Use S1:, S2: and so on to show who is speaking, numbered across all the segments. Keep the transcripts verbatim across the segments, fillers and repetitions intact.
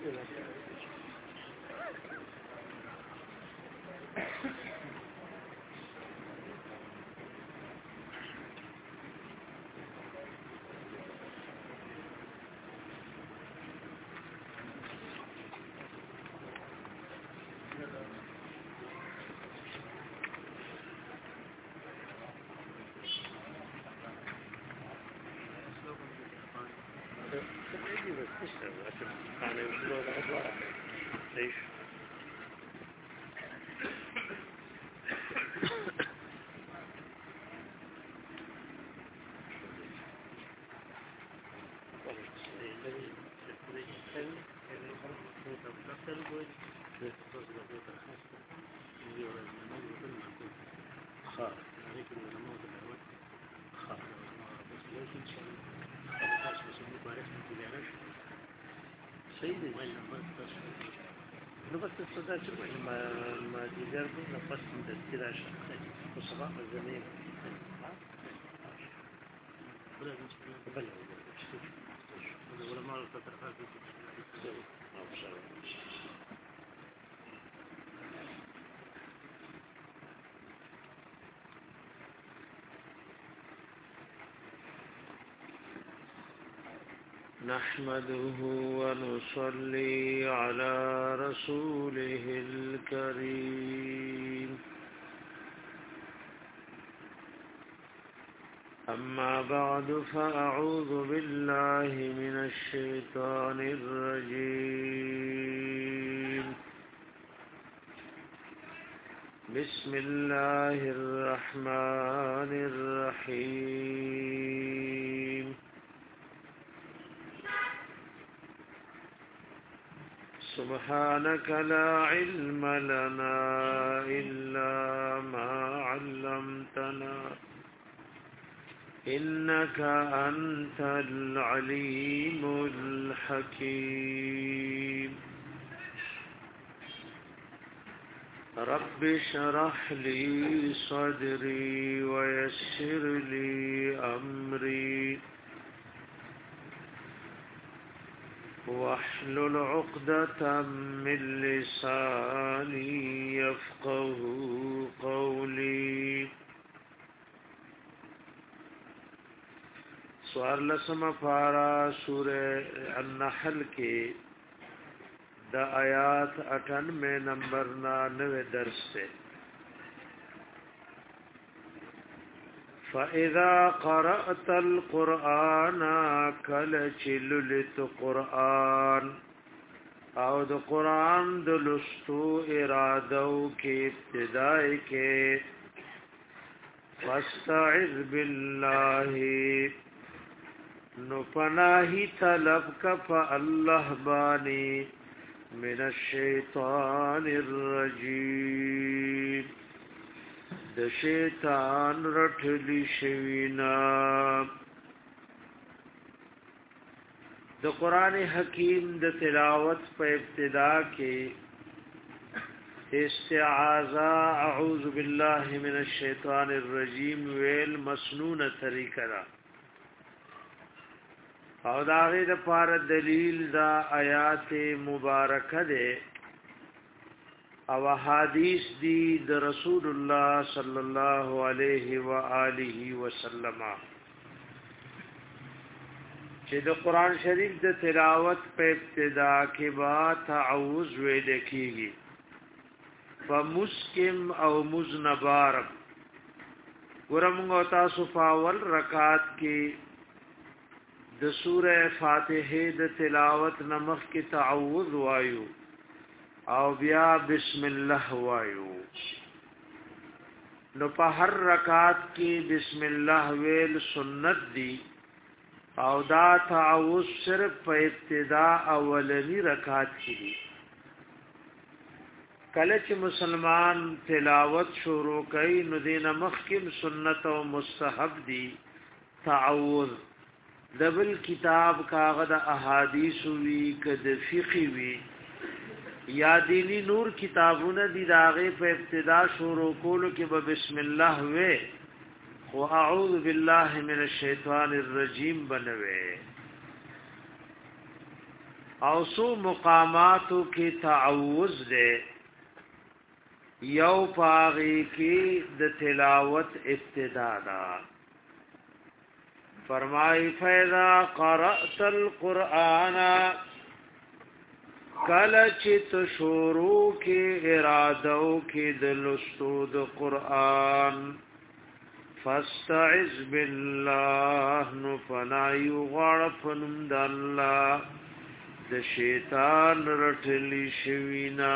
S1: نو بس صدا چې ما ما دیگر نو پس د استرا شخصي او سبا زمين بل علماء الفترات نحمده ونصلي على رسوله الكريم أما بعد فأعوذ بالله من الشيطان الرجيم بسم الله الرحمن الرحيم سبحانك لا علم لنا إلا ما علمتنا إنك أنت العليم الحكيم رب اشرح لي صدري ويسر لي أمري واحلل عقدة من لساني يفقه قولي سوار لسم پارا سورہ النحل کے دا آیات اٹھانوے نمبر نانوے درس سے فَإِذَا قَرَأْتَ الْقُرْآنَ كَلَچِلُلِتُ قرآن او د قرآن د لستو ارادو کے ابتدائی کے فَاسْتَعِذْ بِاللَّهِ نو پناہی طلب کف اللہ بانی من الشیطان الرجیم د شیطان رټلی شوینا د قران حکیم د تلاوت په ابتدا کې استعاذہ اعوذ باللہ من الشیطان الرجیم ویل مسنون طریقہ دا او داغه د پار دلیل دا آیات مبارکه ده او حدیث دی د رسول الله صلی الله علیه و آله وسلم چې د قران شریف د تلاوت په ابتدا کې با تعوذ ویل کیږي فمسکم او مزنبار ورمغه تاسو فاول رکعات کې د سوره فاتحه د تلاوت نمخ کې تعوذ وایو او بیا بسم الله وایو نو په هر رکعت کې بسم الله ویل سنت دی او دا تعوذ صرف په ابتدا اولنی رکعت کې دی کله چې مسلمان تلاوت شروع کوي نو دین مخ کې سنت او مستحب دی تعوذ دبل کتاب کاغذ احادیث وی کد فقه وی یا دینی نور کتابونه دی داغه په ابتدا شروع کولو کې به بسم الله وې او اعوذ بالله من الشیطان الرجیم بنوي او سو مقاماتو کی تعوذ دے یو پاغی کی د تلاوت ابتدا دا فرمائی فیضا قرأت القرآن کلچت شروع کی ارادو کی دلستو د قرآن فاستعذ بالله نفنای غرفنم د الله د شیطان رټلی شوینا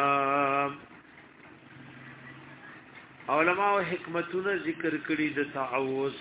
S1: علماء حکمتونه ذکر کړي د تعوذ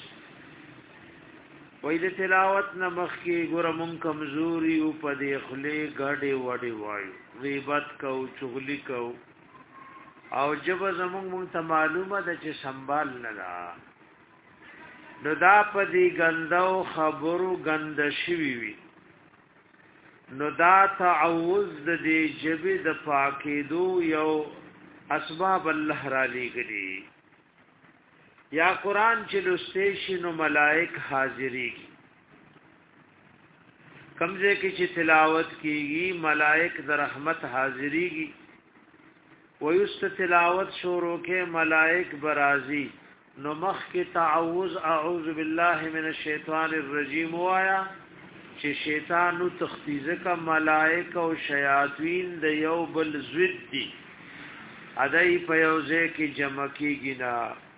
S1: وې د تلاوت نمخ کې ګور مون کمزوري او په دې خله غړې وړې وایو غیبت کو چغلی کو او جب زمون مون ته معلومه ده چې سنبال نه دا نو دا په دې غندو خبرو غند شوی وي نو دا تعوذ د دې جبې د پاکېدو یو اسباب الله را لګري یا قران چې لستیشن ملائک حاضری کمزه کې چې تلاوت کیږي ملائک د رحمت حاضریږي ويست تلاوت شروع کې ملائک برازي نو مخ کې تعوذ اعوذ بالله من الشیطان الرجیم وایا چې شیطان نو تختیزه کا ملائک او شیاطین د یو بل زید دي ادای په یوځه کې جمع کیږي نا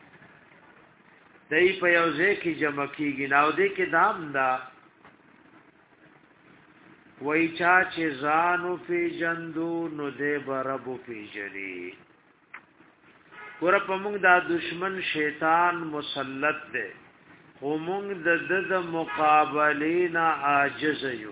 S1: دای په یوځه کې جمع کیږي نا او دې کې دام دا وای چا چې زانو پی جندو نو دې بربو پی جری ور په موږ دا دشمن شیطان مسلط دی خو موږ د د مقابلینا عاجز یو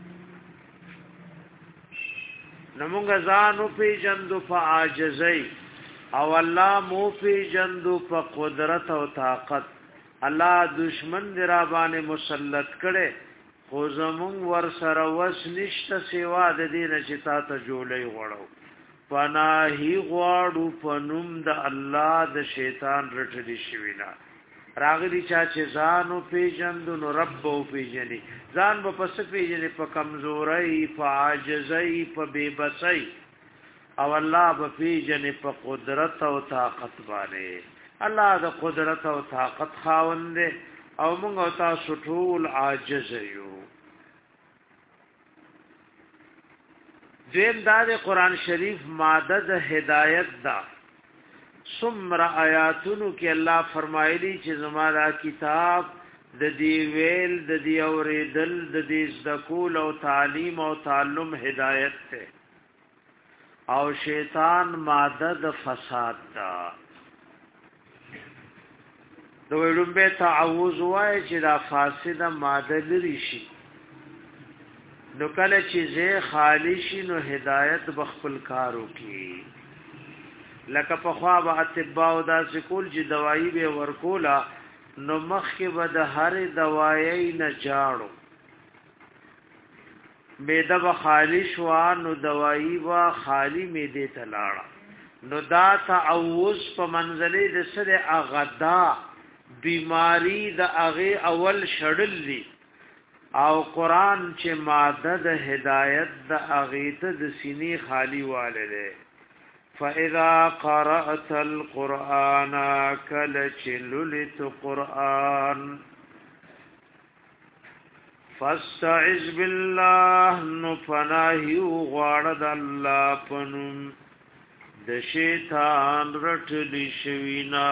S1: نمونږ ځانو پی جندو په عاجزۍ او الله مو پی جندو په قدرت او طاقت الله دشمن درا باندې مسلط کړي خو زمون ور سره وس نشته سیوا د دې نشتا ته جوړي غړو پناهي غواړو پنوم د الله د شیطان رټلی شوینا راغلی چا چې ځانو پیجندو نو رب او پیجنی ځان په پس پیجنی په کمزورۍ په عاجزۍ په بے-بسۍ او الله په پیجنی په قدرت او طاقت باندې الله د قدرت او طاقت خاوند او موږ او تاسو ټول عاجز یو دیم دا د قران شریف ماده د هدایت دا سمر آیاتونو کې الله فرمایلی چې زموږه کتاب د دې ویل د دې اوریدل د دې ذکول او تعلیم او تعلم هدایت ته او شیطان ماده د فساد دا د ویلم به تعوذ وای چې دا فاسده ماده لري شي نو کله چې زه خالی شي نو هدایت بخپل کارو کی لکه په خوا به اتباع دا سکول چې دوايي به ورکولا نو مخ کې به د هر دوايي نه جاړو میده به خالی شو نو دوايي وا خالی میده تلاړه نو دا تعوذ په منزله د سره اغدا بیماری د اغه اول شړللی او قران چې ماده د هدایت د اغه ته د سینې خالی والے فَإِذَا قَرَأْتَ الْقُرْآنَ كَلَّلْتُ قُرْآنَ فَاسْتَعِذْ بِاللَّهِ نُفَنَاهِ غَوَړَدَ اللَّهُ پنوم د شیطان رټلی شوینا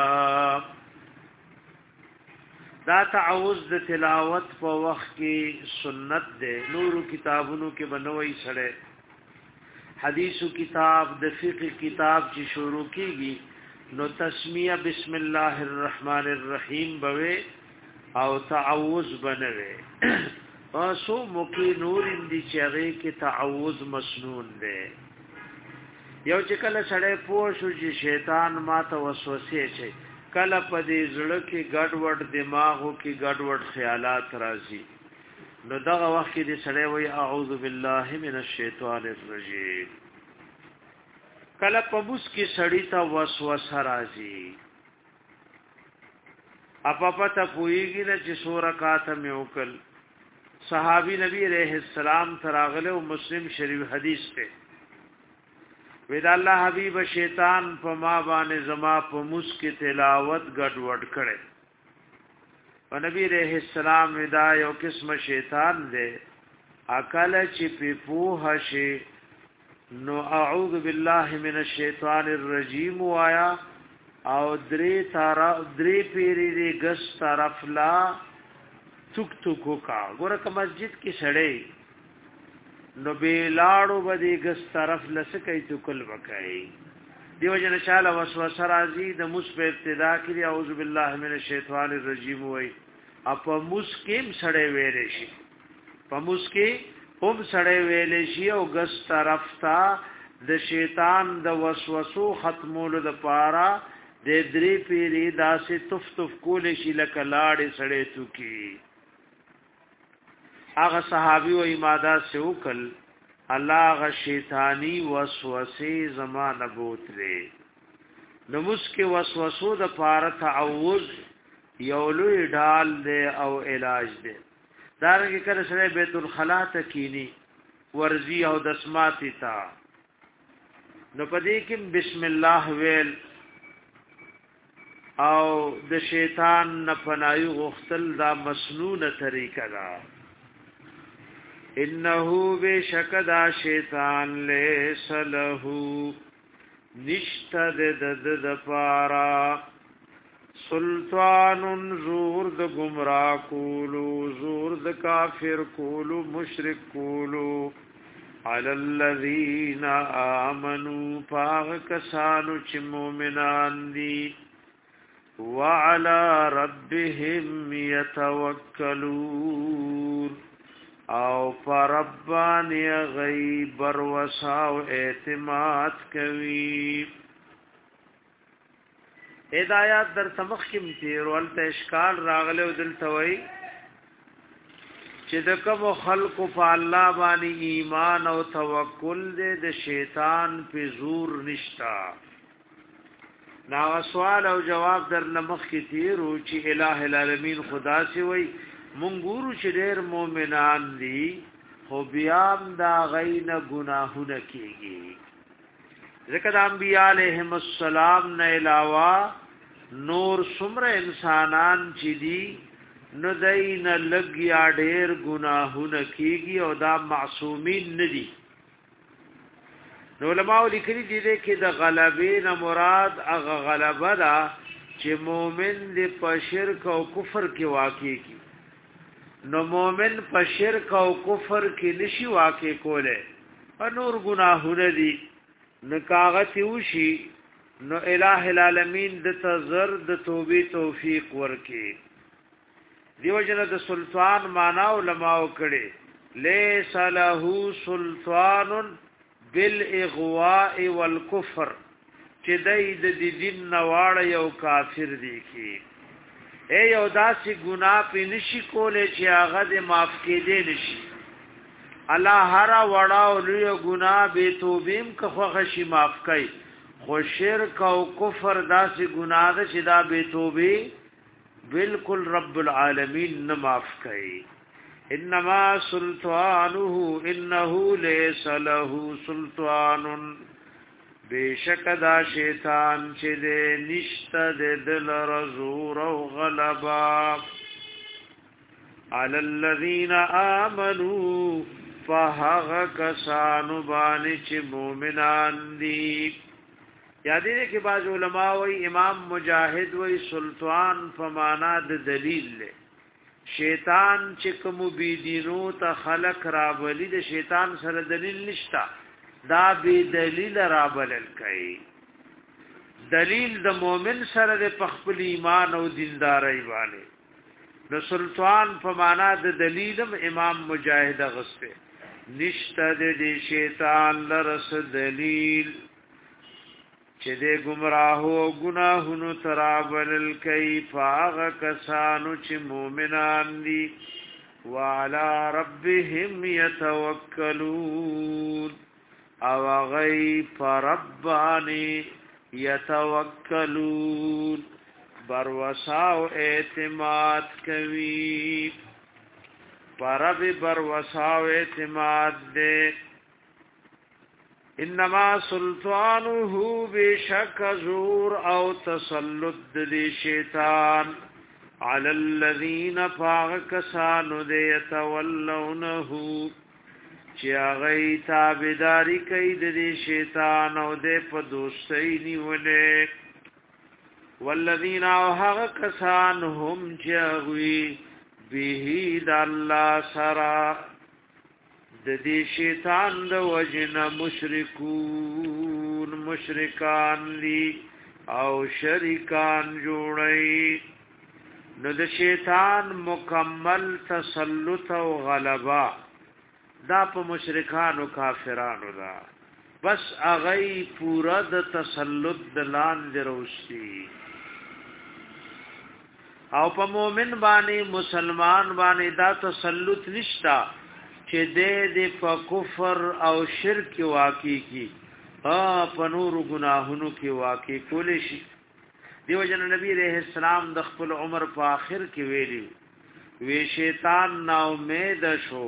S1: دا تعوذ د تلاوت په وخت کې سنت ده نورو کتابونو کې بنوي سره حدیثو کتاب د فقه کتاب چې شروع کیږي نو تسمیه بسم الله الرحمن الرحیم بوي او تعوذ بنوي تاسو مکی نور اندی چغه کې تعوذ مسنون ده یو چې کله سړی پوه شو چې شیطان ماته وسوسه چي کله په دې زړه کې ګډوډ دماغو کې ګډوډ خیالات راځي نو دغه وخت کې دې سړی وای اعوذ بالله من الشیطان الرجیم کله په بوس کې سړی ته وسوسه راځي اپا پتا پویږي نه چې سورکات مې وکړ صحابی نبی علیہ السلام تراغله او مسلم شریف حدیث ته وید الله حبیب شیطان په ما باندې زما په مسک تلاوت ګډ وډ کړي او نبی علیہ السلام ودا یو قسم شیطان دی اکل چې په پوه شي نو اعوذ بالله من الشیطان الرجیم وایا او درې تارا درې پیری دی ګس طرف لا ټوک ټوک کا ګوره ک مسجد کې سړې نو بیلاړو بدی ګس طرف لسکې ټوکل وکای دیو جن چاله وسوسه راځي د مس په ابتدا کې اعوذ بالله من الشیطان الرجیم وای اپ مسکیم سړې ویلې شي په مسکی هم سړې ویلې شي او ګس طرف تا د شیطان د وسوسو ختمولو د پاره د درې پیری داسې تف تف کول شي لکه لاړې سړې توکي هغه صحابي او اماده سوکل الله غ شیطانی وسوسه زمانه بوتره نمس کې وسوسو د پاره تعوذ یو لوی ډال دی او علاج دی دارنګه کله سره بیت الخلا ته کینی ورزی او دسماتی تا نو پدې کې بسم الله ویل او د شیطان نه پناهي غختل دا مسنونه طریقه ده انه بشکدا شیطان لیس له نشتد دد د پارا سلطان زور د گمراه کولو زور د کافر کولو مشرک کولو علی الذین آمنوا پاغ کسانو چې مؤمنان دي وعلى ربهم يتوکلون او فربانی غیب وساو اعتماد کوي هدایت در سمخ کې تیر ولته اشکال راغله دلته وای چې د کوم خلق په الله باندې ایمان او توکل دې د شیطان په زور نشتا نا سوال او جواب در نمخ کې تیر او چې الٰه العالمین خدا سی وای مونږ ګورو چې ډېر مؤمنان دي خو بیا دا غین گناهونه کیږي ځکه د انبیاء علیهم السلام نه علاوه نور څومره انسانان چې دي نو دین لګیا ډېر گناهونه کیږي او دا معصومین نه دي نو علماء لیکلي دي چې د غلبې نه مراد هغه غلبه ده چې مؤمن دې په شرک او کفر کې واقع کی نو مومن په شرک او کفر کې نشي واقع کوله او نور گناهونه دي نو کاغت وشي نو الٰه العالمین د تزر د توبې توفیق ورکي دیو جن د سلطان معنا علماء کړي ليس له سلطان بالاغواء والكفر چې دای د دین نواړ یو کافر دی کی اے یو داسې ګناه په نشي کولې چې هغه دې معاف کېدې نشي الله هر وړا او لوی ګناه به توبېم که خوښ شي معاف کوي خو شرک او کفر داسې ګناه ده چې دا به توبې بالکل رب العالمین نه معاف کوي انما سلطانه انه ليس له سلطان بیشک دا شیطان چې دې نشته د دل رزور او غلبا علی الذین آمنوا فهغ کسانو باندې چې مؤمنان دي یادې کې بعض علما وی امام مجاهد وی سلطان فمانا د دلیل له شیطان چې کوم بيدینو ته خلق را ولی د شیطان سره دلیل نشتا دا بی دلیل را بلل کوي دلیل د مؤمن سره د خپل ایمان او دینداري باندې د سلطان په معنا د دلیلم امام مجاهد غسته نشته د شیطان لرس دلیل چې د گمراه او گناهونو ترابل کوي فاغ کسانو چې مؤمنان دي وعلى ربهم يتوکلون او غی فربانی یتوکلون بروساو اعتماد کوي پرب بر وساو اعتماد دے انما سلطانه بشک زور او تسلط دی شیطان علی الذین فاغکسانو دے یتولونه چی آغی تابداری کئی دی شیطان او دے پا دوستی نیولے والذین آوحاق کسان هم چی آغوی بیهی دا اللہ سرا دی شیطان دا وجن مشرکون مشرکان لی او شرکان جوڑی نو د شیطان مکمل تسلط او غلبا دا په مشرکانو کافرانو دا بس اغی پورا د تسلط د لاندې روشتي او په مؤمن باندې مسلمان باندې دا تسلط نشتا چې دې د په کفر او شرک واقع کی ا په نور گناهونو کې واقع کول شي دیو جن نبی رحم السلام د خپل عمر په آخر کې ویلي وی شیطان نا امید شو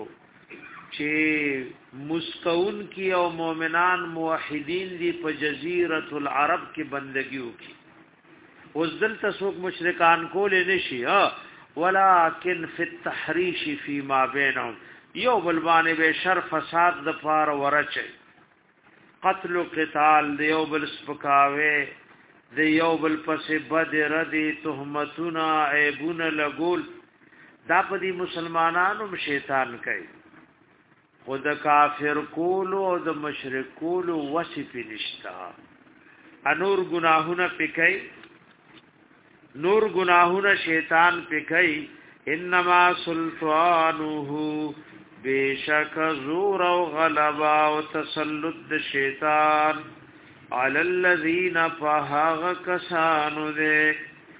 S1: چې مسکون کی او مؤمنان موحدین دی په جزیرۃ العرب کې بندگی وکي اوس دلته څوک مشرکان کول نشي ولکن فی التحریش فی ما بینهم یو بل باندې به شر فساد د فار ورچي قتل و قتال دیو بل سپکاوي دیو بل پس بد ردی تهمتنا عیبون لګول دا په دې مسلمانانو شیطان کوي خود کافر کولو او د مشرک کولو وصف نشتا انور گناهونه پکای نور گناهونه شیطان پکای انما سلطانه بیشک زور او غلبا او تسلط د شیطان علی الذین فهغ کسانو دے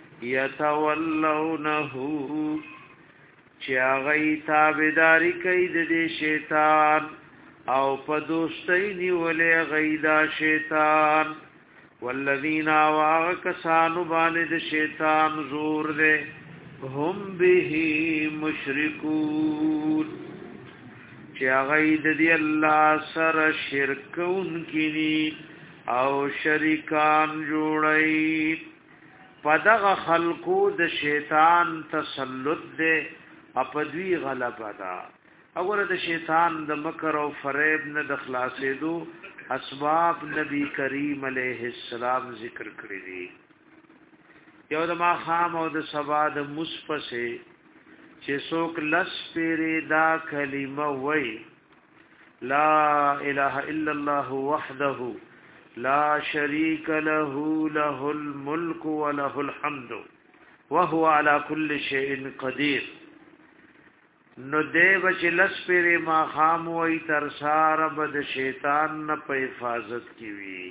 S1: یتولونه چی آغای تابداری کئی دی شیطان او پا دوستی نیولی غیدا شیطان والذین آواغ کسانو باند شیطان زور دے هم بیہی مشرکون چی آغای دی اللہ سر شرکون کنی او شریکان جوڑی پدغ خلقو د شیطان تسلط دے اپدوی غلبه دا اگر د شیطان د مکر او فریب نه د خلاصې دو اسباب نبی کریم علیه السلام ذکر کړی دي یو د ما خام او د سبا د مصفسه چې څوک لس پیری دا کلمه وای لا اله الا الله وحده لا شريك له له الملك وله الحمد وهو على كل شيء قدير نو دیو چې لس پیری ما خام وای تر سار بد شیطان نه په حفاظت کی وی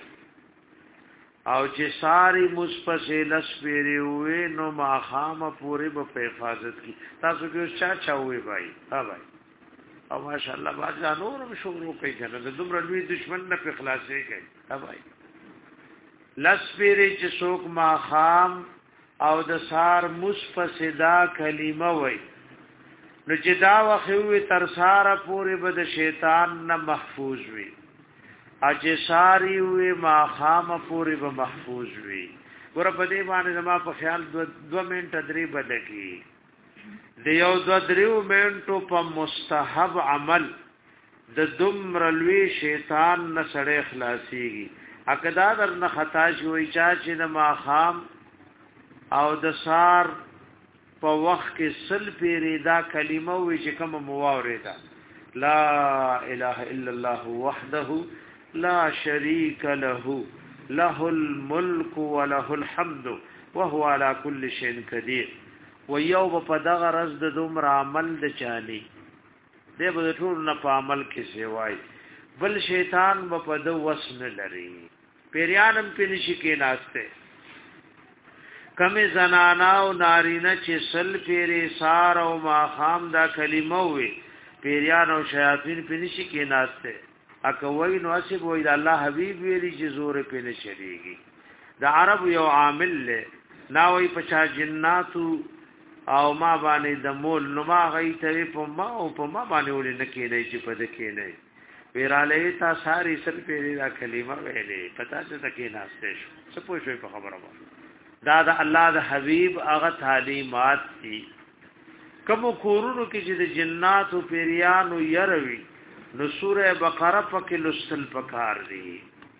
S1: او چې ساری مصپسه لس پیری وې نو ما خام پوری په حفاظت کی تاسو کې چا چا وې بھائی ها بھائی او ماشاءالله باز نورم شروع کوي کنه د دومره لوی دشمن نه په خلاصې کوي ها بھائی لس پیری چې څوک ما خام او د سار مصپسه دا کلمه وای نو چې دا وخوي تر ساره پورې به د شیطان نه محفوظ وي اجه ساری وي ما خام پورې به محفوظ وي ګور په دې باندې زما په خیال دو, دو منټ درې بدکی د یو دو دریو منټو په مستحب عمل د دمر لوی شیطان نه سړی خلاصيږي اکدا در نه خطا شوی چا چې د ما خام او د سار په وخت کې سل پیری دا کلمه وی چې کوم مواوردا لا اله الا الله وحده لا شريك له له الملك وله الحمد وهو على كل شيء قدير ويوب په دغه رز د دومره عمل د چالي دی به ټول نه په عمل کې سیوای بل شیطان په د وسن لري پیریانم په نشي کې ناشته کمی زنانا او نارینه چې سل پیری سار او ما خام دا کلمه وي پیریان او شیاطین په نشي کې ناشته اکوي نو اسب وي د الله حبيب ویلي چې زور په نشریږي د عرب یو عامل له ناوي پچا جناتو او ما باندې د مول نو ما غي ته په ما او په ما باندې ولې نه کېدای چې په دې کې نه ویراله تا ساری سر پیری دا کلمه ویلې پتا څه تکې ناشته شو څه پوه شوي په خبره باندې دا د الله د حبيب هغه تعلیمات دي کوم کورونو کې چې د جنات او پیریانو يروي نو سوره بقره پکې لسل پکار دي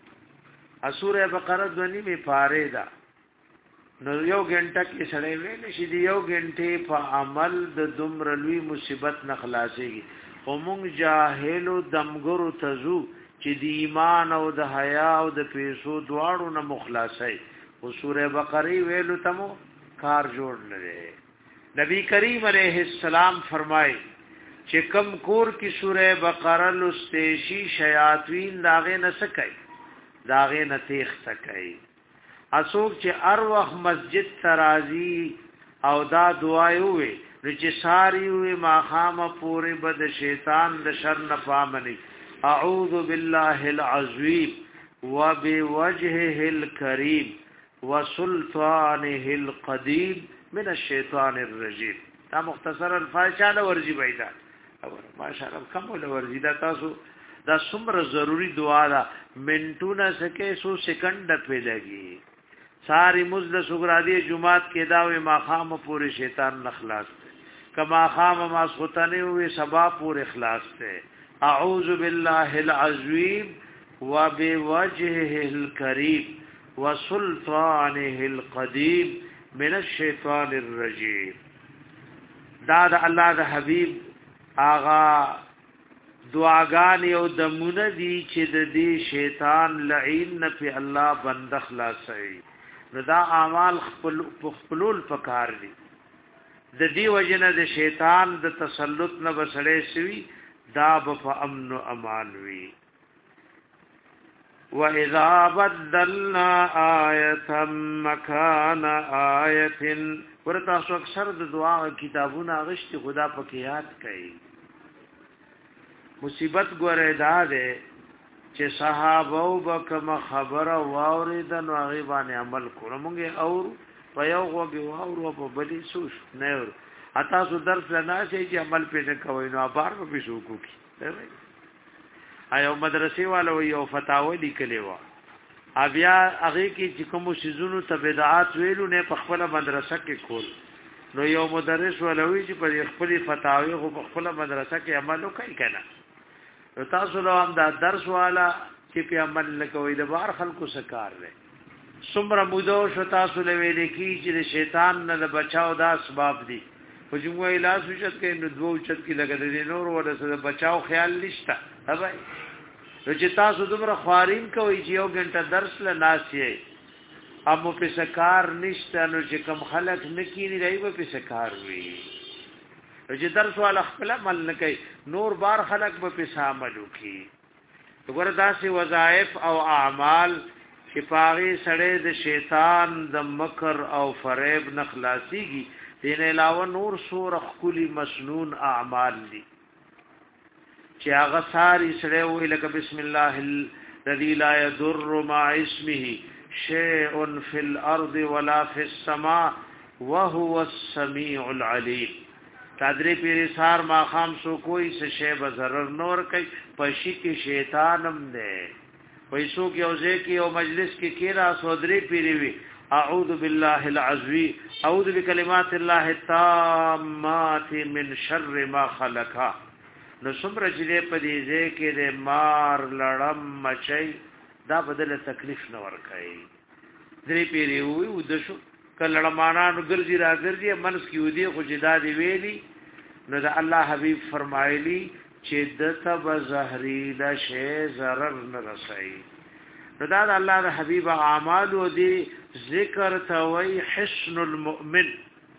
S1: ا سوره بقره دونی می پاره ده نو یو غنټه کې سړی ویل شي دی یو غنټه په عمل د دومره لوی مصیبت نه خلاصيږي او مونږ جاهلو دمګرو تزو چې د ایمان او د حیا او د پیسو دواړو نه مخلاصي او سوره بقره ویلو تمو کار جوړ لري نبی کریم علیہ السلام فرمای چې کم کور کی سوره بقره لستیشی شیاطین داغه نه سکای داغه نه تیخ سکای اسوک چې ار وخت مسجد ترازی او دا دعای وي چې ساری وي ما خام پوری بد شیطان د شر نه پامني اعوذ بالله العظیم وبوجهه الكريم وسلطانه القديم من الشیطان الرجیم دا مختصر الفاظ ورزی پیدا ماشاءالله کوم ول ورزی دا تاسو دا څومره ضروری دعا ده منټونه سکه سو سکند په لګي ساری مزل سغرادی جمعات کې داوي ماخام پورې شیطان نخلاص کما خام ما سوتنه وي سبا پورې اخلاص ته اعوذ بالله العظیم وبوجهه الكريم وسلطانه القديم من الشیطان الرجیم دا د الله د حبیب آغا دعاګان یو دمونه دي چې د دې شیطان لعین نه په الله بند خلاصي نو دا اعمال خپل خپلول پکار دي د دې وجنه د شیطان د تسلط نه بسړې شوی دا په امن او امان وي واذا بدلنا آیه مکان آیه ورته څو اکثر د دعا کتابونه غشتي خدا پکې یاد کړي مصیبت ګوره دا ده چې صحابه وبکم خبره واوریدن او هغه باندې عمل کړو موږ او په یو غوږ واورو په بلی سوش نه ور اته سو درس نه شي چې عمل پې نه کوي نو بار په شو کوي ایو مدرسې والو یو فتاوی لیکلی و بیا هغه کې چې کوم شیزونو ته بدعات ویلو نه په خپل مدرسه کې کول نو یو مدرس ولوي چې په خپل فتاوی په خپل مدرسه کې عمل وکړي کنه تاسو له هم دا درس والا چې په عمل لکوي د بار خلکو سکار دی څومره مودو شو تاسو له ویل کی چې شیطان نه بچاو دا اسباب دي په جمعه علاج وشت کې نو دوه چت کې لګل دي نور ورسره بچاو خیال نشته هبای نو چې تاسو دومره خوارین کوي چې یو غنټه درس له ناسي امو په سکار نشته نو چې کم خلک نکینی راي په سکار وي چې درس والا خپل عمل نه کوي نور بار خلق به په عمل وکي وګوره داسې وظایف او اعمال چې پاغي سړې د شیطان د مکر او فریب نه خلاصيږي دین علاوه نور سور خولي مسنون اعمال دي چې هغه ساری سړې وي لکه بسم الله الذي لا يضر مع اسمه شيء في الارض ولا في السماء وهو السميع العليم تادری پیری سار ما خام سو کوئی سے شی بزرر نور کئی پشی کی شیطانم دے پیسو کی اوزے کی او مجلس کی کیرا سودری پیری وی اعوذ باللہ العظیم اعوذ بکلمات اللہ التامات من شر ما خلقا نو سمر جلے پدیزے کی دے مار لڑم مچئی دا بدل تکلیف نور کئی دری پیری ہوئی ودشو کلڑمانانو گرزی را گرزی منس کی ودی خوشدا دی ویلی نو دا الله حبیب فرمایلی چې دته بزهری د شی zarar نه رسای نو دا الله د حبیب اعمال او دی ذکر توي حسن المؤمن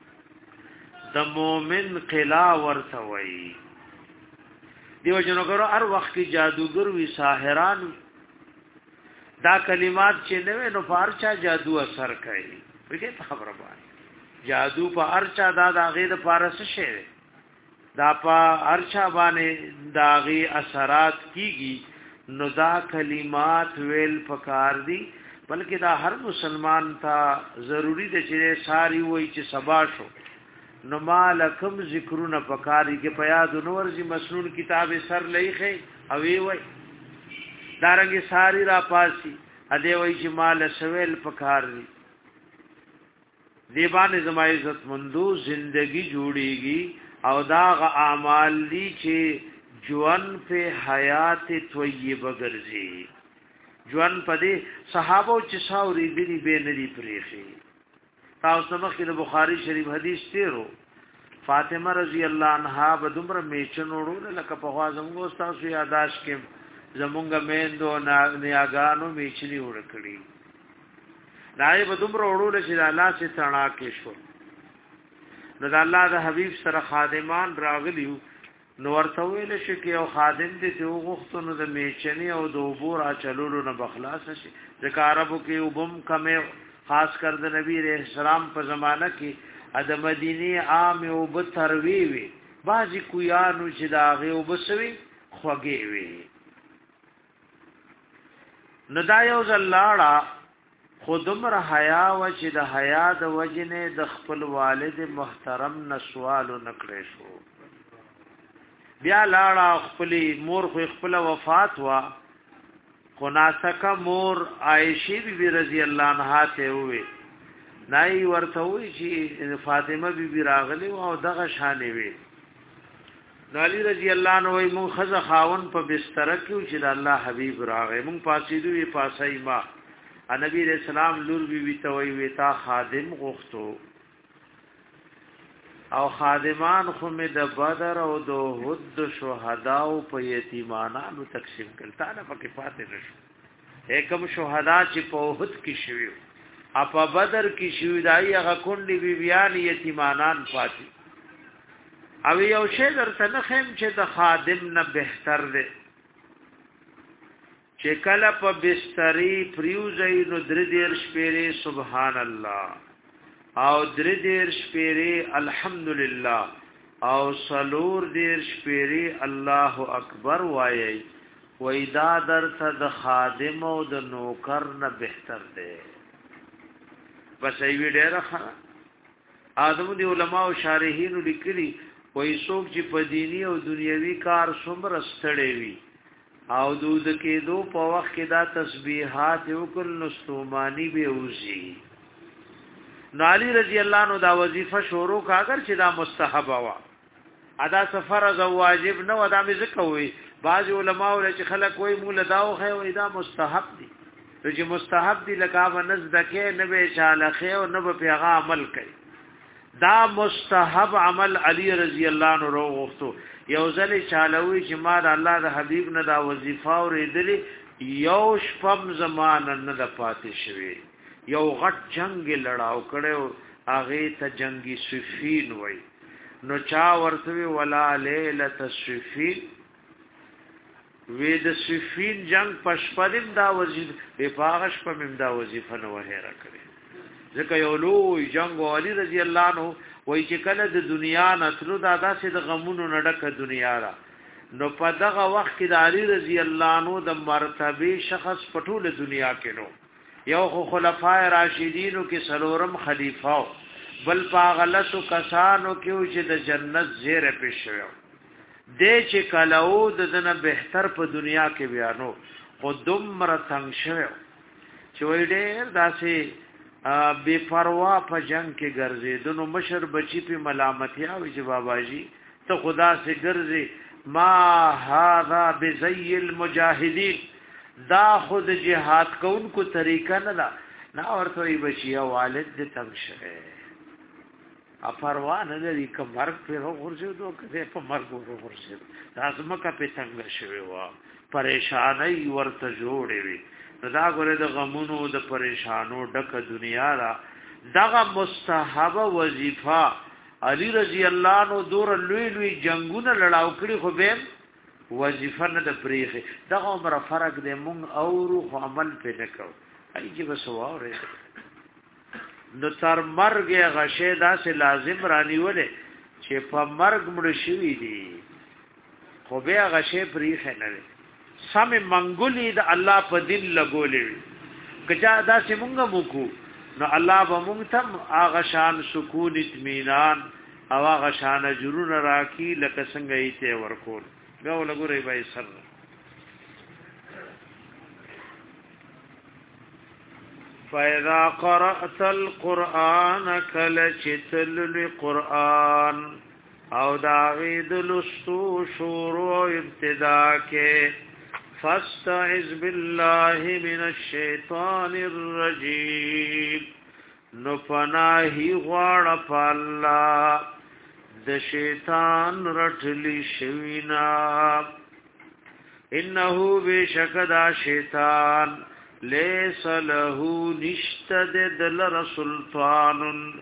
S1: د مؤمن قلا ورتوي دیو جنو کرو هر وخت جادوګر وی ساحران دا کلمات چې نو نو فارچا جادو اثر کوي وګه خبره باندې جادو په ارچا دا د غیر فارس شه دا په ارچا باندې داغي اثرات کیږي نو دا کلمات ویل پکار دي بلکې دا هر مسلمان ته ضروری دی چې ساری وای چې سبا شو نو مالکم ذکرونه پکاري کې پیاد نور زی مسنون کتاب سر لېخه او وی وای دارنګي ساری را پاسي ا دې وای چې مال سویل پکار دي دیوان زما عزت مندو زندگی جوړيږي او دا اعمال دي چې جوان په حیات طیبه ګرځي جوان پدې صحابه چې ساوري دي به ندي پریخي تاسو مخکې د بخاری شریف حدیث تیرو فاطمه رضی الله عنها به دومره میچنوړو لکه په غوازمغو تاسو یاداش کې زمونږ میندو نیاګانو میچنی وړ کړی دای په دومره وړول چې الله سے تڼا کې شو نو د الله د حبیب سره خادمان راغلیو نو ورته ویل شي کې او خادم دې ته وغوښتنو د میچنی او د وبور اچلولو نه بخلاص شي ځکه عربو کې وبم کمه خاص کر د نبی رحم السلام په زمانہ کې د مدینه عام او بتروي وي بازي کویانو چې داغه او بسوي خوږي وي ندایو زلاړه خودمر حیا و چې د حیا د وجنه د خپل والد محترم نه سوال نکړې شو بیا لاړه خپل مور خو خپل وفات وا خناسکه مور عائشہ بی رضی الله عنها ته وې نای ورته وې چې فاطمه بی بی راغلی او دغه شانې وې علی رضی الله عنه وې مون خزه خاون په بستر کې چې د الله حبیب راغی مون پاسېدو یې پاسای ما نبی رسول الله لور بی بی توي وتا خادم غوښتو او خادمان خو می د بدر او د احد شهدا او په یتیمانو تقسیم کړه تعالی پکې پاتې نشو ایکم شهدا چې په احد کې شوی او په بدر کې شوی دای هغه کونډي بی بیان یتیمانان پاتې او یو شی درته نه خیم چې د خادم نه بهتر دی چې کله په بستری پریوزای نو درې دیر شپېره سبحان الله او درې دیر شپېره الحمدلله او سلور دیر شپېره الله اکبر وایي وای دا درته د خادم او د نوکر نه بهتر دی بس ای وی ډېر ښه اعظم دي علما او شارحین لیکلي وای څوک چې په دینی او دنیوي کار څومره ستړي وي او دود کې دو په وخت کې دا تسبیحات وکړ نو ستومانی به اوزي نالی رضی الله عنه دا وظیفه شروع کاګر چې دا مستحب وا ادا سفر از واجب نه ودا مې زکوي بعض علماء ول چې خلک وای مولا داو خو وای دا مستحب دي چې مستحب دي لکه ونز دکې نه به چاله خو او نه به پیغام عمل کوي دا مستحب عمل علی رضی الله عنه وروغتو یو ځل چالووي چې ما د الله د حبیب نه دا وظیفه اورېدلې یو شپم زمانه نه د پاتې شوی یو غټ جنگ لړاو کړو هغه ته جنگي صفین وای نو چا ورته ولا لیلۃ الصفین وې د صفین جنگ پښپدیم دا وظیفه په پاغش په مم دا وظیفه نه وهره کړی ځکه یو لوی جنگ علی رضی الله عنه وای چې کله د دنیا نتلو دا داسې د غمونو نډکه دنیا را نو په دغه وخت کې د علی رضی الله عنه د مرتبه شخص پټول دنیا کې نو یو خو خلفای راشدینو کې سلورم خلیفہ بل پاغلسو کسانو کې چې د جنت زیره پېښو دې چې کلاو د دنه بهتر په دنیا کې بیانو خو دمر څنګه شوی چې وای ډېر داسې بے پروا په جنگ کې ګرځي دونو مشر بچی په ملامتیا وي چې بابا جی ته خدا سے ګرځي ما هذا بزي المجاهدين دا خود جهاد کوونکو طریقه نه دا نه ورته وي بچي والد دې تنگ شوه ا پروا نه لري کوم مرګ په ورځو دوه کې په مرګ ورځو دا زمکه په څنګه شوی و پریشانای ورته جوړې وي دا غره د غمونو د پریشانو ډکه دنیا را دغه مستحب وظیفه علی رضی الله عنه دور لوی لوی جنگونه لړاو کړي خو به وظیفه نه د پریخه دغه عمر فرق دې مونږ او خو عمل په نکو ای چې بس واوره نو تر مرګ غشه دا سه لازم رانیولې چې په مرګ مړ شي دي خو به غشه پریخه نه سم منګولې د الله په دین لګولې کجا دا چې مونږه موکو نو الله به مونږ ته هغه شان سکون اطمینان او هغه شان اجرونه راکی لکه څنګه یې ته ورکول غو لګورې به سر فَإِذَا قَرَأْتَ الْقُرْآنَ كَلَچِتَلُ الْقُرْآنَ او داغی دلستو شروع ابتدا کے فَاسْتَعِذْ بِاللَّهِ مِنَ الشَّيْطَانِ الرَّجِيمِ نُفَنَاهِ غَوَڑَ فَاللَّهِ د شیطان رټلی شوینا انه بشکدا شیطان لیس له نشتد دل رسولطان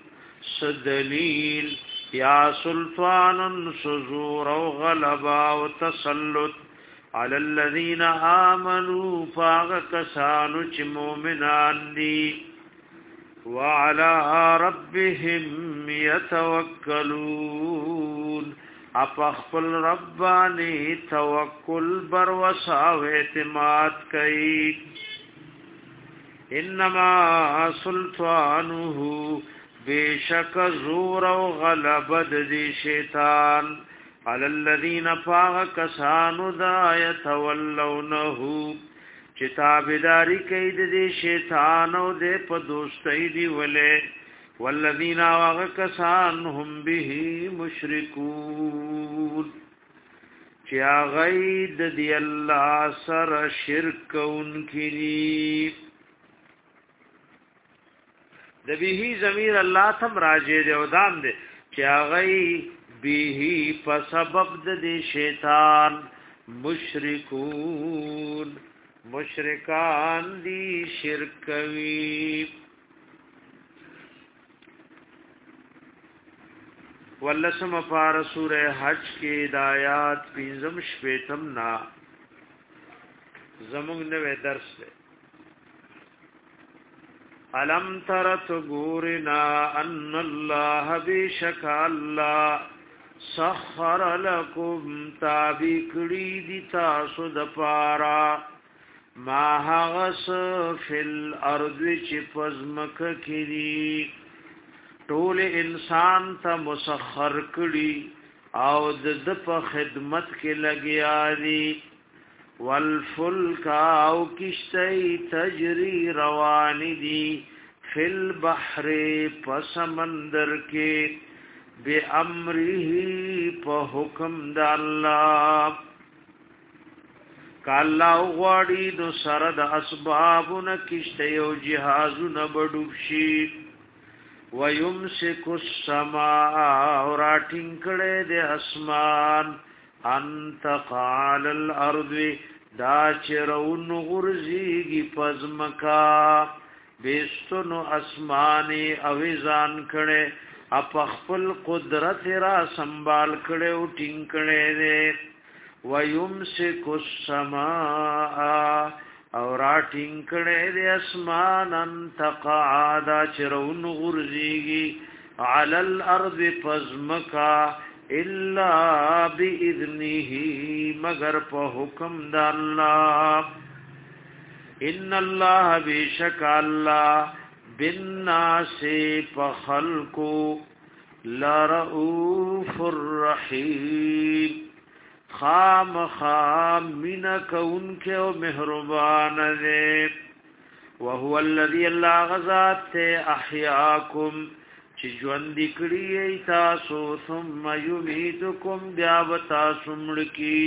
S1: سدلیل یا سلطان سزور و غلبا و تسلط علی الذین آمنوا فاغکسانو چ مومنان دی وعلى ربهم يتوکلون اپخپل ربانی توکل بر وساو اعتماد کئی انما سلطانه بیشک زور و غلبد دی شیطان علی الذین فاغ کسانو دا یتولونه چتابداری کئی دی شیطان او دے پا دوستی دی ولے والذین آغا کسان هم به مشرکون چی آغید دی اللہ سر شرک انکی دبیہی ضمیر اللہ تم راجے دے او دام دے چی آغید بیہی پا سبب دی شیطان مشرکون مشرکان دی شرکوی واللسم پار سورہ حج کے دایات پینزم شپیتم نا زمونگ نوے درس لے علم ترت گورنا ان اللہ بیشک اللہ سخر لکم تابی کڑی دی تاسو دپارا ما هغس فی الارض چی پزمک کری ټول انسان ته مسخر کړي او د په خدمت کې لګیا دي والفلک او کشتی تجری روان دي فی البحر پسمندر کې بامره په حکم د الله کالا غواړي نو سره د اسبابونه کشته او جهازونه بډوبشي ويمسك السماء اوراتینکړه د اسمان انت قال الارض دا چرون غرزيږي پزمکا بیستونو اسماني اویزان کړه اپ خپل قدرت را سنبال کړه او ټینکړه دې ويمسك السماء اور ټینکړه دې اسمان انت قاعدا چرون غرزيږي على الارض پزمکا الا باذنه مگر په حکم د الله ان الله بیشک الله بالناس فخلقو لرؤوف الرحیم خام خام من کون کے و مہربان دے وهو الذي اللہ غزات احیاکم چی جوندی کڑی ایتاسو ثم یمیتکم بیابتا سمڑکی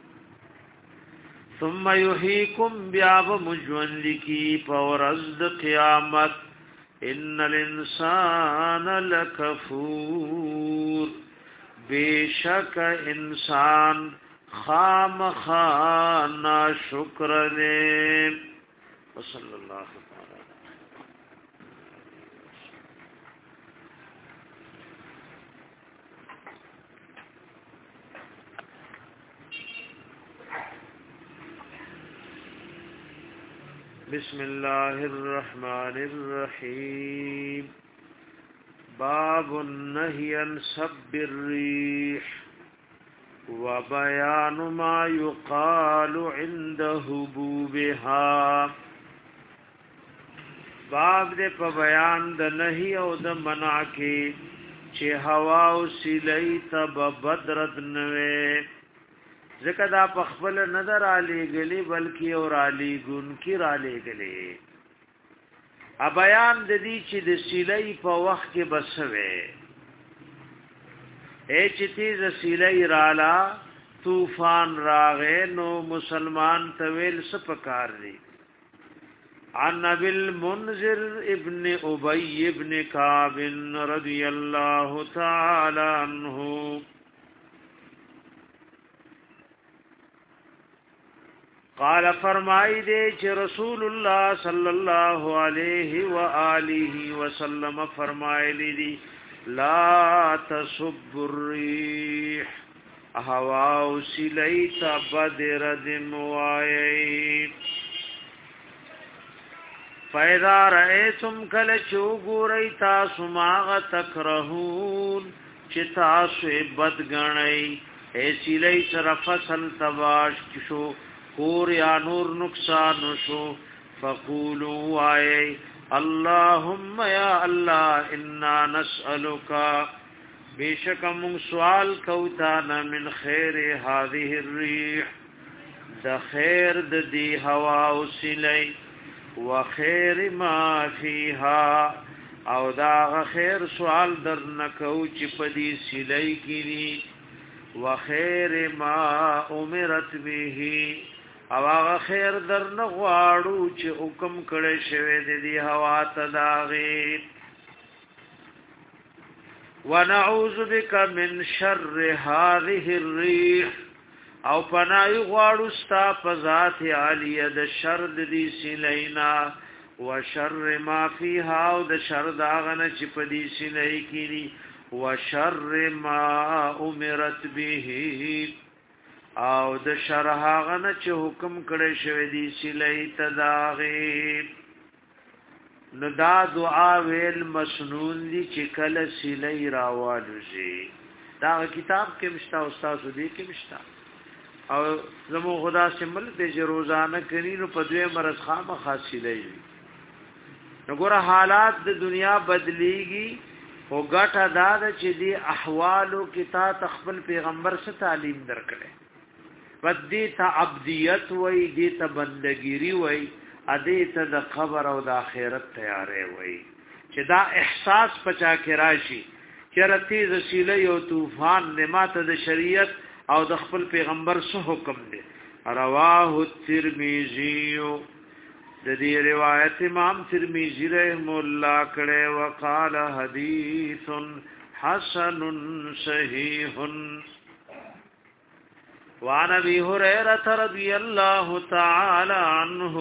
S1: ثم یحییکم بیاب مجوندی کی پورزد قیامت ان الانسان لکفور بیشک انسان خام خانا شکر دے وصلی اللہ تعالی بسم اللہ الرحمن الرحیم باب النهي عن سب الريح وبيان ما يقال عند هبوبها باب دې په بیان د نهي او د منع کې چې هوا او سلی تب بدرت نوې ځکه دا په خپل نظر علی گلی بلکې اور علی ګون کی را لګلې ا بیان د دې چې د سلی په وخت کې بسوي اے چې تیز سلی رالا طوفان راغې نو مسلمان تویل سپکار دی عن ابي المنذر ابن ابي ابن كعب رضي الله تعالى عنه قال فرمای دے چې رسول الله صلی الله علیه و آله وسلم فرمایلی دي لا تصب الريح هوا او سلیت بدر دم وای فاذا رأيتم کل چوغوري تاسو ماغ تکرهون چې تاسو بد غنئ اے سلی سره فصل تباش شو کور یا نور نقصان شو فقولوا آئے اللهم یا اللہ انا نسألک بیشک من سوال کوتانا من خیر هذه الريح دا خیر د دی هوا او سلی و خیر ما فیها او دا خیر سوال در نکو چی پدی سلی کی و خیر ما امرت به او هغه خیر در نه غواړو چې حکم کړي شوی د دې هوا تداغي ونعوذ بك من شر هذه الريح او پناه غواړو ستا په ذات عالیه د شر د دې سلینا و شر ما فيها او د شر داغنه چې په دې سلی کې و شر ما امرت به او د شرحاغنه چې حکم کړي شوی دی سلی تداغي نو دا دعا ویل مسنون دی چې کله سلی راوالو شي دا کتاب کې مشتا استاد دې کې مشتا او زمو خدا سمل دې روزانه کړي نو په دوی مرز خامه خاصلې نو ګوره حالات د دنیا بدليږي او ګټه دا چې دی احوالو کې تا تخبل پیغمبر څخه تعلیم درکړي ودی تا عبدیت وای دی تا بندگیری وای ادی تا د قبر او د آخرت تیارې وای چې دا احساس پچا کې راشي چې رتی رسیله یو طوفان نماته د شریعت او د خپل پیغمبر سو حکم دی رواه الترمذی د دې روایت امام ترمذی رحم الله کړه وقال حدیث حسن صحیح وعن ابي هريره رضي الله تعالى عنه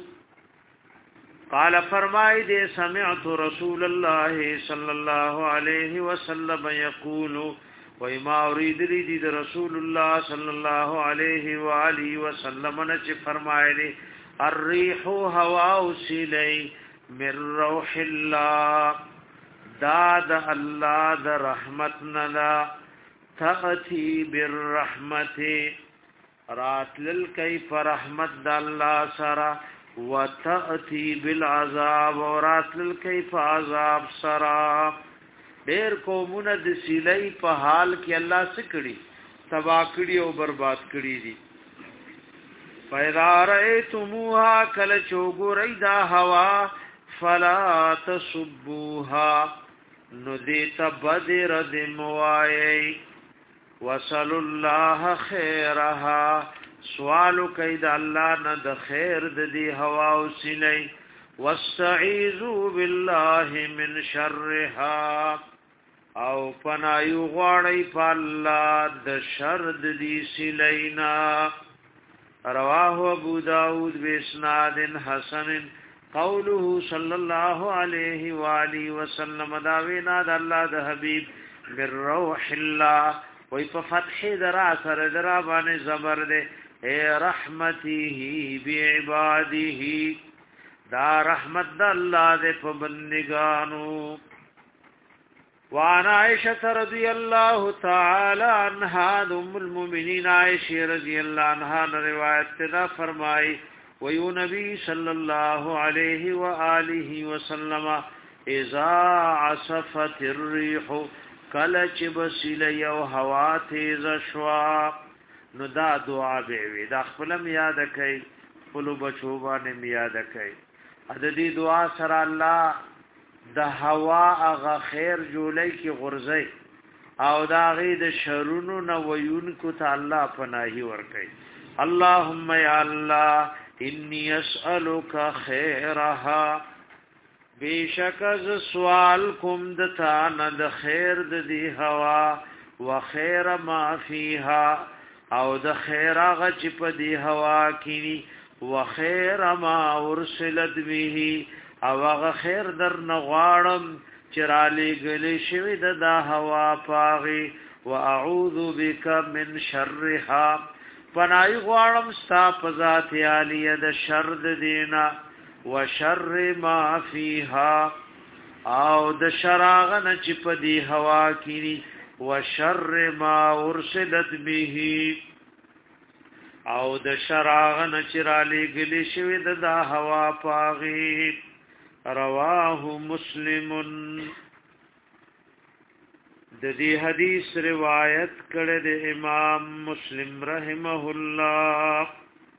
S1: قال فرمای دے سمعت رسول الله صلى الله عليه وسلم يقول وما اريد لي رسول الله صلى الله عليه واله وسلم نے فرمائے دے الريح هوا سلی من روح الله داد الله د رحمت نلا تأتی بالرحمت راتلل کیف رحمت د الله سرا وتأتی بالعذاب راتلل کیف عذاب سرا ډیر قومونه د سیلې په حال کې الله سکړي تبا کړي او برباد کړي دي فاذا رأيتموها کل چوغوري دا هوا فلا تصبوها ندیت بدر دموائی وصل الله خیرها سوالو کید الله نه د خیر د دی هوا او سلی واستعیذوا بالله من شرها او پنایو غواړی په الله د شر د دی سلینا رواه ابو داود باسناد حسن قوله صلی الله علیه و آله وسلم داوینا د الله د حبیب بالروح الله وی په فتح درا سره درا باندې زبر ده اے رحمته بعباده دا رحمت د الله د په بندگانو وعن عائشة رضی الله تعالی عنها ام المؤمنین عائشہ رضی الله عنها روایت دا فرمائی ویو نبی صلی اللہ علیہ وآلہ وسلم اذا عصفت الريح کله چې بسیله یو هوا تیز شوا نو دا دعا به وي دا خپلم یاد کړئ خپل بچو باندې یاد کړئ ا دې دعا سره الله د هوا هغه خیر جوړی کی غرزي او دا غي د شرونو نو ويون کو ته الله پناهي ورکړي اللهم یا الله انی اسالک خیرها بیشک از سوال کوم د تا نه د خیر د دی هوا و خیر ما فیها او د خیر هغه چې په دی هوا کې و خیر ما ارسلت به او هغه خیر در نغواړم چرالی گلی شوی د دا هوا پاغي و اعوذ بک من شرها پنای غواړم ستا په ذات عالی د شر د دینا و شر ما فیها او د شراغ نه چې په دی هوا کې و شر ما ارسلت به او د شراغ نه چرالی گلی شوی د دا هوا پاغي رواه مسلم د دې حدیث روایت کړه د امام مسلم رحمه الله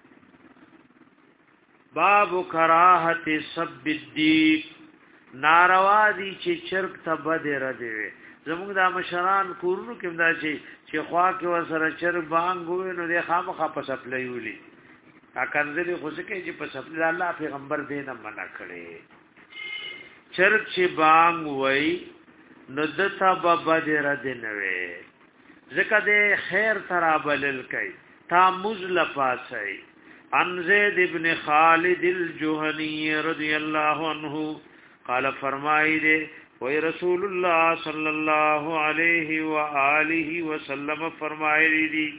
S1: باب کراهت سب الدیک ناروا دي چې چرک ته بده ردی زموږ د مشران کورونو کې دا چې چې خوا کې وسره چر بانګ وې نو د خامخا په سپلې ولي ا کنځلې خو څه کې چې په سپلې الله پیغمبر دې نه منع کړي چرک چې بانگ وای نو دتا بابا دې را دې نوې ځکه دې خیر ترابلل کوي تا مزل پاسای ان زید ابن خالد الجهنی رضی الله عنه قال فرمای دې وای رسول الله صلی الله علیه و آله وسلم فرمایلی دي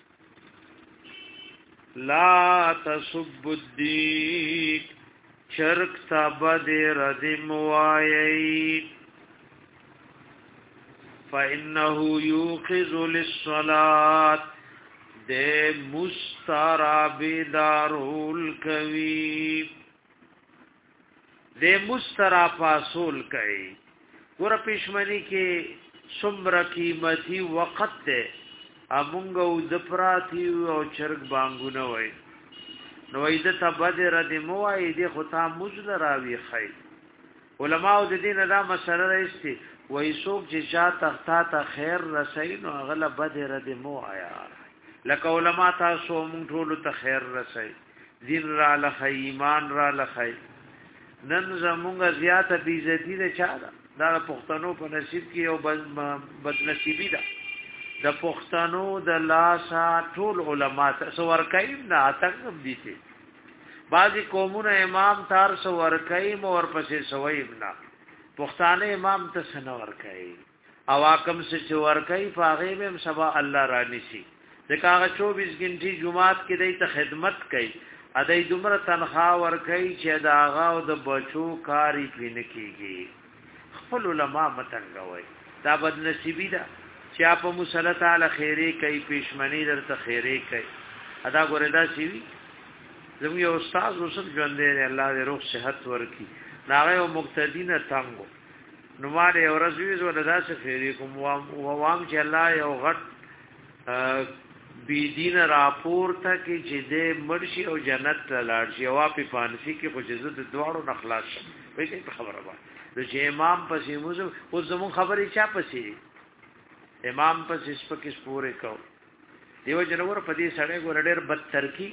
S1: لا تسب الدیک شرک تابد ردی موایی فإنه یوقظ للصلاة دے مستراب دارول کوي دے مستراب پاسول کوي ګور پښمنی کې څومره قیمتي وخت ده امونګو د پراتی او چرګ بانګونه وای نو ایده تبدر د موای د خطا مزل راوی خی علماء د دین دا مسله راستي وای څوک چې چا تختا ته خیر رسای نو غلب بدر د موایا لکه علماء تاسو مونږ ټول ته خیر رسای دین را لخی ایمان را لخی نن زمونږ زیاته بیزتی ده چا دا پښتنو په نصیب کې یو بد نصیبی ده د پښتنو د لاسا ټول علما تصور کوي نه اتنګ دي ته بعضی قومونه امام تار څور کوي اور پسې سوي نه پښتانه امام ته سنور کوي اواکم څه ور کوي پاغه به سبا الله را نشي دغه چوبیس غنټې جمعات کې دای ته خدمت کوي ادای دومره تنخواه ور کوي چې دا غا او د بچو کاری پین کیږي خپل علما متنګوي دا بد نصیبی ده چې په مصلی تعالی خیره کوي پښمنی درته خیره کوي ادا ګورې دا سی زموږ یو استاد وسط ژوندې الله دې روح صحت ورکړي ناغه او مقتدینه تانګو نو ما دې ورځې زو د داسې خیره کوم و وام چې الله یو غټ بی دین راپور ته کې چې دې مرشي او جنت ته لاړ شي او په فانسی کې خو جزت د دواړو نخلاص شي وایي څه خبره وای د چې امام پسې موږ او زمون خبرې چا پسې امام پسې سپکې سپورې کو دیو جنور په دې سړی ګور ډېر بدتر کی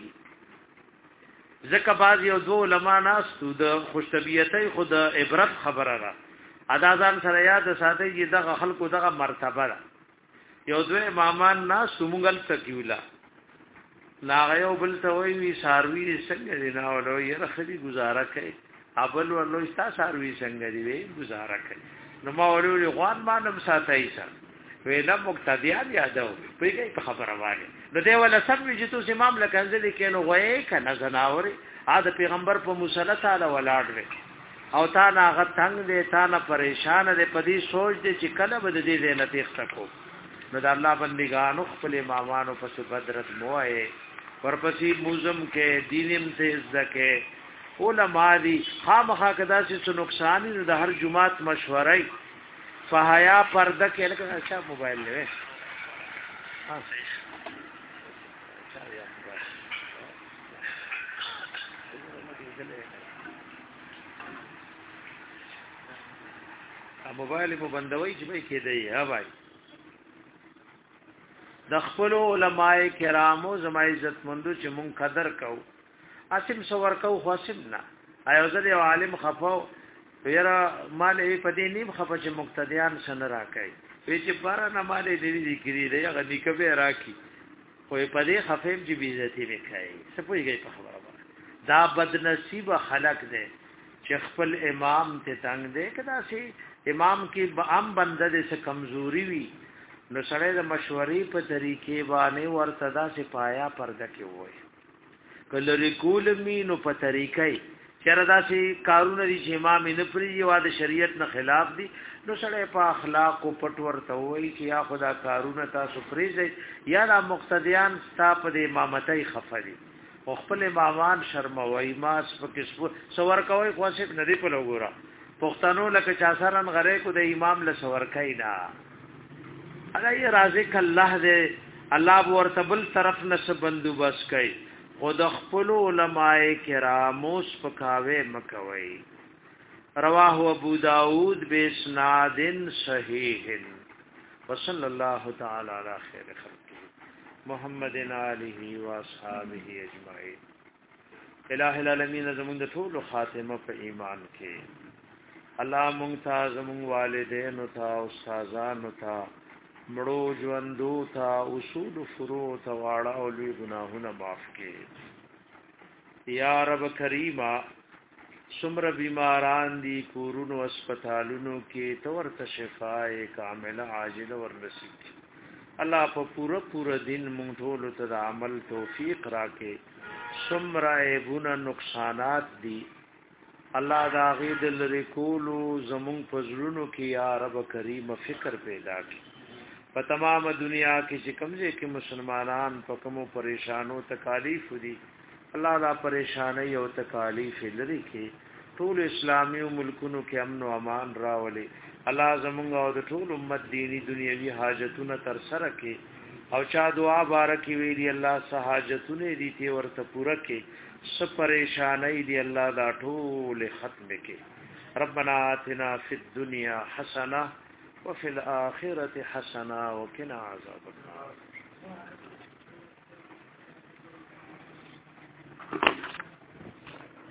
S1: ځکه باز یو دو علما ناستو د خوش طبیعتۍ خود عبرت خبره را ادا ځان سره یاد ساتي چې دغه خلکو دغه مرتبه ده یو دوه امامان نا سومنګل تکیولا لاغیو بل ته وی وی ساروی څنګه دی نه ولو یره خدي گزاره کوي ابل ولو استا ساروی څنګه دی وی گزاره کوي نو ما ورولې غوان باندې ساتای سر وی نه مقتدیان یادو پیږي په خبره وایي نو دی ولا سم چې تو امام لکنځلې کینو غوي کنه زناوري ا د پیغمبر په مصلی تعالی ولاړ او تا نه غتنګ دی تا نه پریشان دی په دې سوچ دی چې کله بد دې دې نتیخ تکو نو د الله بندگانو خپل امامانو پس بدرت موای ورپسې موزم کې دینم ته زکه علماء دي خامخا کدا چې نقصان د هر جمعات مشورای په حیا پرده کې لکه اچھا موبایل لوي ها صحیح موبایل په بندوي چې به کېدی ها بھائی د خپل علماء کرامو زما عزت مندو چې مون قدر کو اسیم سور کو خاصم نه ایوزل یو عالم خفاو پیرا مال په دې نیم خفه چې مقتدیان سن راکای وی چې بارا نه مال دې ذکرې دی غنی کبه راکی خو په دې خفیم چې بیزتی وکای سپوږی په خبره دا بدنصیب خلق دی چې خپل امام ته تنگ دی کدا سي امام کې عام بنده دې څه کمزوري وي نو سره د مشورې په طریقې باندې ورته دا سي پایا پرده کې وای کله ریکول مینو په طریقې چیرې دا سي کارونه دي چې امام نه پری یو د شریعت نه خلاف دي نو سره په اخلاق او پټ ورته وای چې یا خدا کارونه تاسو پریږئ یا د مقتدیان ستا په امامتۍ خفري او خپل امامان شرموي ماس پکې سور کوي خواشب ندی په لګورا پښتنو لکه چا سره غره کو د امام له سور کینا اغه رازق الله دې الله ورته بل طرف نس بندوبس کوي خود خپل علماء کرامو سپکاوي مکوي رواه ابو داود باسناد صحیح وصلی الله تعالی علی خیر خلقه محمد آله و اصحابہ اجمعین الہ العالمین زمون د ټول خاتمه په ایمان کې الله مونږ ته زمون والدین او تا استادانو ته مړو ژوندو ته اصول فروع ته واړه او لوی ګناهونه معاف کړي یا رب کریما سمر بیماران دی کورونو اسپیټالونو کې تورته شفای کامله عاجل ور نصیب الله په پورا پورا دین مونږ ټول ته د عمل توفیق راکې سمر ایبونه نقصانات دی الله دا غید لری کولو زمون پزړونو کې یا رب کریم فکر پیدا کړي په تمام دنیا کې چې کمزې کې مسلمانان په کومو پریشانو تکالیف دي الله دا پریشانای او تکالیف لري کې ټول اسلامي ملکونو کې امن او امان راولي الله زمونږ او د ټول امت دینی دنیوي حاجتونه تر سره کې او چا دعا بارکی ویلی الله سہاجتونه دي ته ورته پوره کې س پریشانای دي الله دا ټول ختم کې ربنا آتنا فی الدنيا حسنه وفي الآخرة حسنة وقنا عذاب النار